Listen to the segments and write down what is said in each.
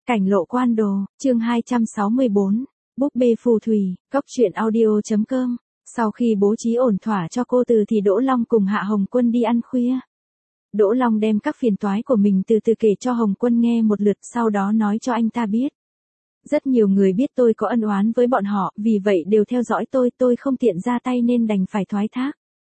Cảnh lộ quan đồ, chương 264, búp bê phù thủy, góc truyện audio.com. Sau khi bố trí ổn thỏa cho cô Từ thì Đỗ Long cùng Hạ Hồng Quân đi ăn khuya. Đỗ Long đem các phiền toái của mình từ từ kể cho Hồng Quân nghe một lượt, sau đó nói cho anh ta biết. Rất nhiều người biết tôi có ân oán với bọn họ, vì vậy đều theo dõi tôi không tiện ra tay nên đành phải thoái thác.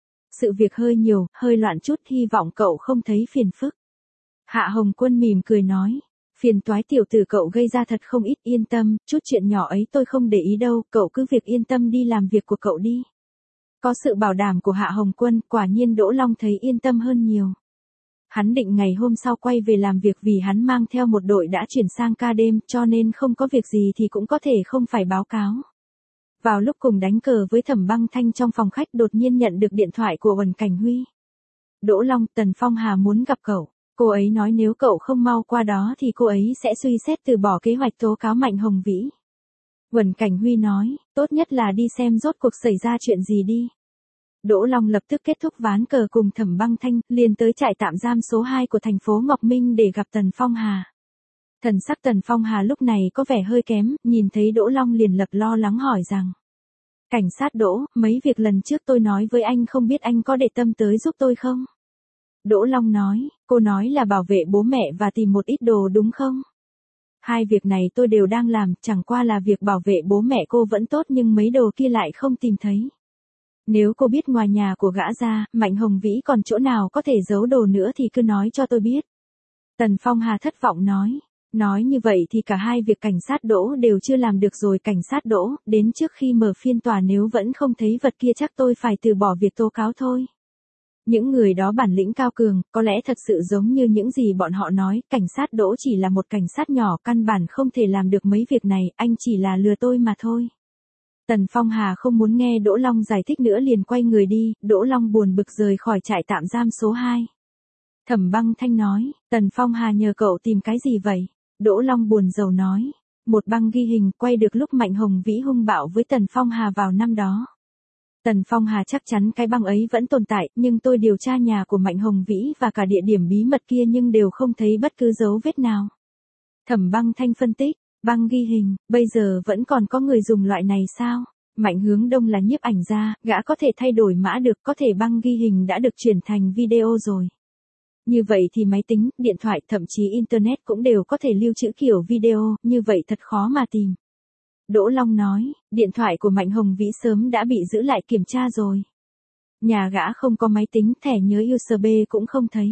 Sự việc hơi nhiều, hơi loạn chút, hy vọng cậu không thấy phiền phức. Hạ Hồng Quân mỉm cười nói. Phiền toái tiểu tử cậu gây ra thật không ít, yên tâm, chút chuyện nhỏ ấy tôi không để ý đâu, cậu cứ việc yên tâm đi làm việc của cậu đi. Có sự bảo đảm của Hạ Hồng Quân, quả nhiên Đỗ Long thấy yên tâm hơn nhiều. Hắn định ngày hôm sau quay về làm việc vì hắn mang theo một đội đã chuyển sang ca đêm, cho nên không có việc gì thì cũng có thể không phải báo cáo. Vào lúc cùng đánh cờ với Thẩm Băng Thanh trong phòng khách đột nhiên nhận được điện thoại của Uẩn Cảnh Huy. Đỗ Long, Tần Phong Hà muốn gặp cậu. Cô ấy nói nếu cậu không mau qua đó thì cô ấy sẽ suy xét từ bỏ kế hoạch tố cáo Mạnh Hồng Vĩ. Uẩn Cảnh Huy nói, tốt nhất là đi xem rốt cuộc xảy ra chuyện gì đi. Đỗ Long lập tức kết thúc ván cờ cùng Thẩm Băng Thanh, liền tới trại tạm giam số 2 của thành phố Ngọc Minh để gặp Tần Phong Hà. Thần sắc Tần Phong Hà lúc này có vẻ hơi kém, nhìn thấy Đỗ Long liền lập lo lắng hỏi rằng. Cảnh sát Đỗ, mấy việc lần trước tôi nói với anh không biết anh có để tâm tới giúp tôi không? Đỗ Long nói, cô nói là bảo vệ bố mẹ và tìm một ít đồ đúng không? Hai việc này tôi đều đang làm, chẳng qua là việc bảo vệ bố mẹ cô vẫn tốt nhưng mấy đồ kia lại không tìm thấy. Nếu cô biết ngoài nhà của gã ra, Mạnh Hồng Vĩ còn chỗ nào có thể giấu đồ nữa thì cứ nói cho tôi biết. Tần Phong Hà thất vọng nói như vậy thì cả hai việc cảnh sát Đỗ đều chưa làm được rồi. Cảnh sát Đỗ, đến trước khi mở phiên tòa nếu vẫn không thấy vật kia chắc tôi phải từ bỏ việc tố cáo thôi. Những người đó bản lĩnh cao cường, có lẽ thật sự giống như những gì bọn họ nói, cảnh sát Đỗ chỉ là một cảnh sát nhỏ, căn bản không thể làm được mấy việc này, anh chỉ là lừa tôi mà thôi. Tần Phong Hà không muốn nghe Đỗ Long giải thích nữa liền quay người đi, Đỗ Long buồn bực rời khỏi trại tạm giam số 2. Thẩm Băng Thanh nói, Tần Phong Hà nhờ cậu tìm cái gì vậy? Đỗ Long buồn rầu nói, một băng ghi hình quay được lúc Mạnh Hồng Vĩ hung bạo với Tần Phong Hà vào năm đó. Tần Phong Hà chắc chắn cái băng ấy vẫn tồn tại, nhưng tôi điều tra nhà của Mạnh Hồng Vĩ và cả địa điểm bí mật kia nhưng đều không thấy bất cứ dấu vết nào. Thẩm Băng Thanh phân tích, băng ghi hình, bây giờ vẫn còn có người dùng loại này sao? Mạnh Hướng Đông là nhiếp ảnh gia, gã có thể thay đổi mã được, có thể băng ghi hình đã được chuyển thành video rồi. Như vậy thì máy tính, điện thoại, thậm chí Internet cũng đều có thể lưu trữ kiểu video, như vậy thật khó mà tìm. Đỗ Long nói, điện thoại của Mạnh Hồng Vĩ sớm đã bị giữ lại kiểm tra rồi. Nhà gã không có máy tính, thẻ nhớ USB cũng không thấy.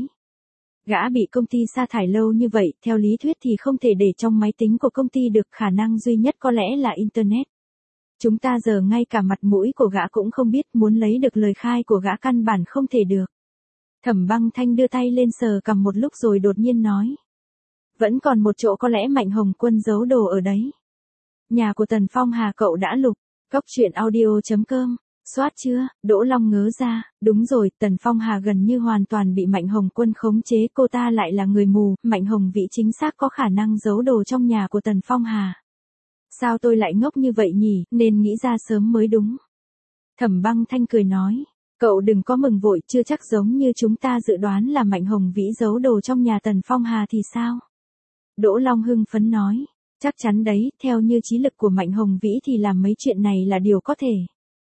Gã bị công ty sa thải lâu như vậy, theo lý thuyết thì không thể để trong máy tính của công ty được, khả năng duy nhất có lẽ là Internet. Chúng ta giờ ngay cả mặt mũi của gã cũng không biết, muốn lấy được lời khai của gã căn bản không thể được. Thẩm Băng Thanh đưa tay lên sờ cằm một lúc rồi đột nhiên nói. Vẫn còn một chỗ có lẽ Mạnh Hồng Quân giấu đồ ở đấy. Nhà của Tần Phong Hà cậu đã lục, góc truyện audio.com, soát chưa? Đỗ Long ngớ ra, đúng rồi, Tần Phong Hà gần như hoàn toàn bị Mạnh Hồng Quân khống chế, cô ta lại là người mù, Mạnh Hồng Vĩ chính xác có khả năng giấu đồ trong nhà của Tần Phong Hà. Sao tôi lại ngốc như vậy nhỉ, nên nghĩ ra sớm mới đúng. Thẩm Băng Thanh cười nói, cậu đừng có mừng vội, chưa chắc giống như chúng ta dự đoán là Mạnh Hồng Vĩ giấu đồ trong nhà Tần Phong Hà thì sao? Đỗ Long hưng phấn nói. Chắc chắn đấy, theo như trí lực của Mạnh Hồng Vĩ thì làm mấy chuyện này là điều có thể.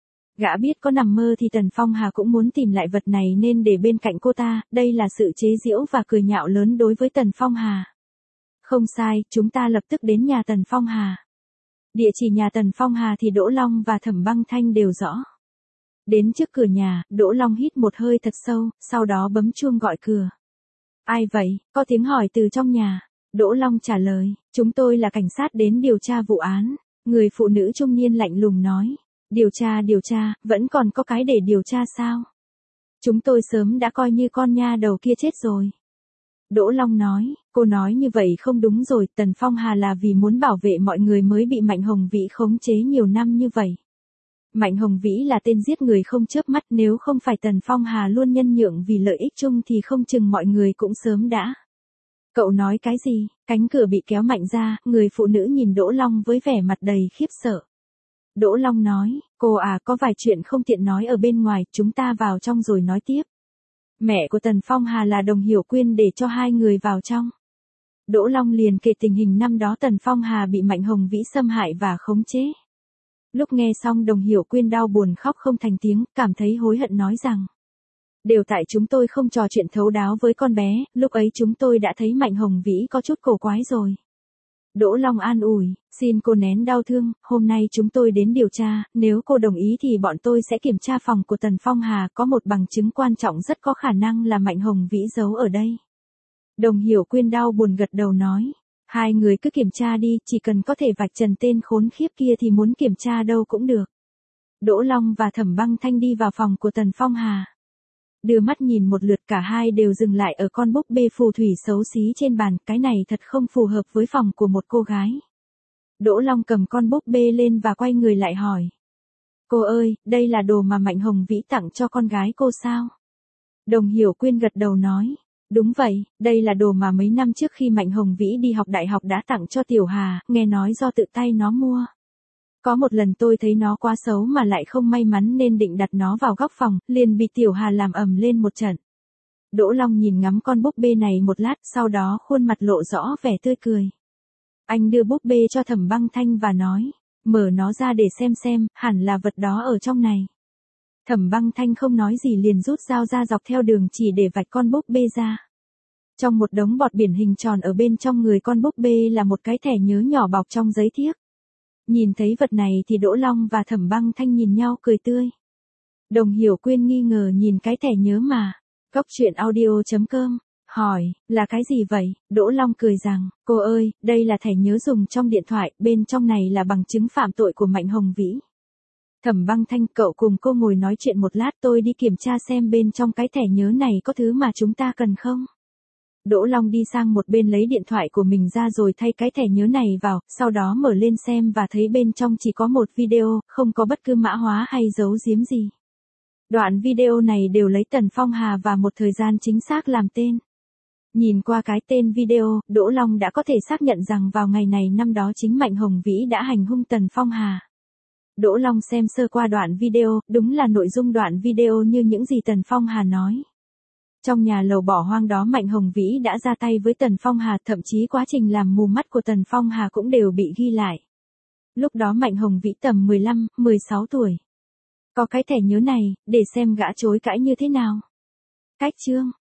Gã biết có nằm mơ thì Tần Phong Hà cũng muốn tìm lại vật này nên để bên cạnh cô ta, đây là sự chế giễu và cười nhạo lớn đối với Tần Phong Hà. Không sai, chúng ta lập tức đến nhà Tần Phong Hà. Địa chỉ nhà Tần Phong Hà thì Đỗ Long và Thẩm Băng Thanh đều rõ. Đến trước cửa nhà, Đỗ Long hít một hơi thật sâu, sau đó bấm chuông gọi cửa. Ai vậy? Có tiếng hỏi từ trong nhà. Đỗ Long trả lời, chúng tôi là cảnh sát đến điều tra vụ án. Người phụ nữ trung niên lạnh lùng nói, điều tra, vẫn còn có cái để điều tra sao? Chúng tôi sớm đã coi như con nha đầu kia chết rồi. Đỗ Long nói, cô nói như vậy không đúng rồi, Tần Phong Hà là vì muốn bảo vệ mọi người mới bị Mạnh Hồng Vĩ khống chế nhiều năm như vậy. Mạnh Hồng Vĩ là tên giết người không chớp mắt, nếu không phải Tần Phong Hà luôn nhân nhượng vì lợi ích chung thì không chừng mọi người cũng sớm đã. Cậu nói cái gì? Cánh cửa bị kéo mạnh ra, người phụ nữ nhìn Đỗ Long với vẻ mặt đầy khiếp sợ. Đỗ Long nói, cô à, có vài chuyện không tiện nói ở bên ngoài, chúng ta vào trong rồi nói tiếp. Mẹ của Tần Phong Hà là Đồng Hiểu Quyên để cho hai người vào trong. Đỗ Long liền kể tình hình năm đó Tần Phong Hà bị Mạnh Hồng Vĩ xâm hại và khống chế. Lúc nghe xong Đồng Hiểu Quyên đau buồn khóc không thành tiếng, cảm thấy hối hận nói rằng. Đều tại chúng tôi không trò chuyện thấu đáo với con bé, lúc ấy chúng tôi đã thấy Mạnh Hồng Vĩ có chút cổ quái rồi. Đỗ Long an ủi, xin cô nén đau thương, hôm nay chúng tôi đến điều tra, nếu cô đồng ý thì bọn tôi sẽ kiểm tra phòng của Tần Phong Hà, có một bằng chứng quan trọng rất có khả năng là Mạnh Hồng Vĩ giấu ở đây. Đồng Hiểu Quyên đau buồn gật đầu nói, hai người cứ kiểm tra đi, chỉ cần có thể vạch trần tên khốn khiếp kia thì muốn kiểm tra đâu cũng được. Đỗ Long và Thẩm Băng Thanh đi vào phòng của Tần Phong Hà. Đưa mắt nhìn một lượt cả hai đều dừng lại ở con búp bê phù thủy xấu xí trên bàn, cái này thật không phù hợp với phòng của một cô gái. Đỗ Long cầm con búp bê lên và quay người lại hỏi. Cô ơi, đây là đồ mà Mạnh Hồng Vĩ tặng cho con gái cô sao? Đồng Hiểu Quyên gật đầu nói. Đúng vậy, đây là đồ mà mấy năm trước khi Mạnh Hồng Vĩ đi học đại học đã tặng cho Tiểu Hà, nghe nói do tự tay nó mua. Có một lần tôi thấy nó quá xấu mà lại không may mắn nên định đặt nó vào góc phòng, liền bị Tiểu Hà làm ầm lên một trận. Đỗ Long nhìn ngắm con búp bê này một lát, sau đó khuôn mặt lộ rõ vẻ tươi cười. Anh đưa búp bê cho Thẩm Băng Thanh và nói, mở nó ra để xem, hẳn là vật đó ở trong này. Thẩm Băng Thanh không nói gì liền rút dao ra dọc theo đường chỉ để vạch con búp bê ra. Trong một đống bọt biển hình tròn ở bên trong người con búp bê là một cái thẻ nhớ nhỏ bọc trong giấy thiếc. Nhìn thấy vật này thì Đỗ Long và Thẩm Băng Thanh nhìn nhau cười tươi. Đồng Hiểu Quyên nghi ngờ nhìn cái thẻ nhớ mà. Goctruyện.audio.com hỏi, là cái gì vậy? Đỗ Long cười rằng, cô ơi, đây là thẻ nhớ dùng trong điện thoại, bên trong này là bằng chứng phạm tội của Mạnh Hồng Vĩ. Thẩm Băng Thanh, cậu cùng cô ngồi nói chuyện một lát, tôi đi kiểm tra xem bên trong cái thẻ nhớ này có thứ mà chúng ta cần không. Đỗ Long đi sang một bên lấy điện thoại của mình ra rồi thay cái thẻ nhớ này vào, sau đó mở lên xem và thấy bên trong chỉ có một video, không có bất cứ mã hóa hay giấu giếm gì. Đoạn video này đều lấy Tần Phong Hà và một thời gian chính xác làm tên. Nhìn qua cái tên video, Đỗ Long đã có thể xác nhận rằng vào ngày này năm đó chính Mạnh Hồng Vĩ đã hành hung Tần Phong Hà. Đỗ Long xem sơ qua đoạn video, đúng là nội dung đoạn video như những gì Tần Phong Hà nói. Trong nhà lầu bỏ hoang đó Mạnh Hồng Vĩ đã ra tay với Tần Phong Hà, thậm chí quá trình làm mù mắt của Tần Phong Hà cũng đều bị ghi lại. Lúc đó Mạnh Hồng Vĩ tầm 15, 16 tuổi. Có cái thẻ nhớ này, để xem gã chối cãi như thế nào. Cách chương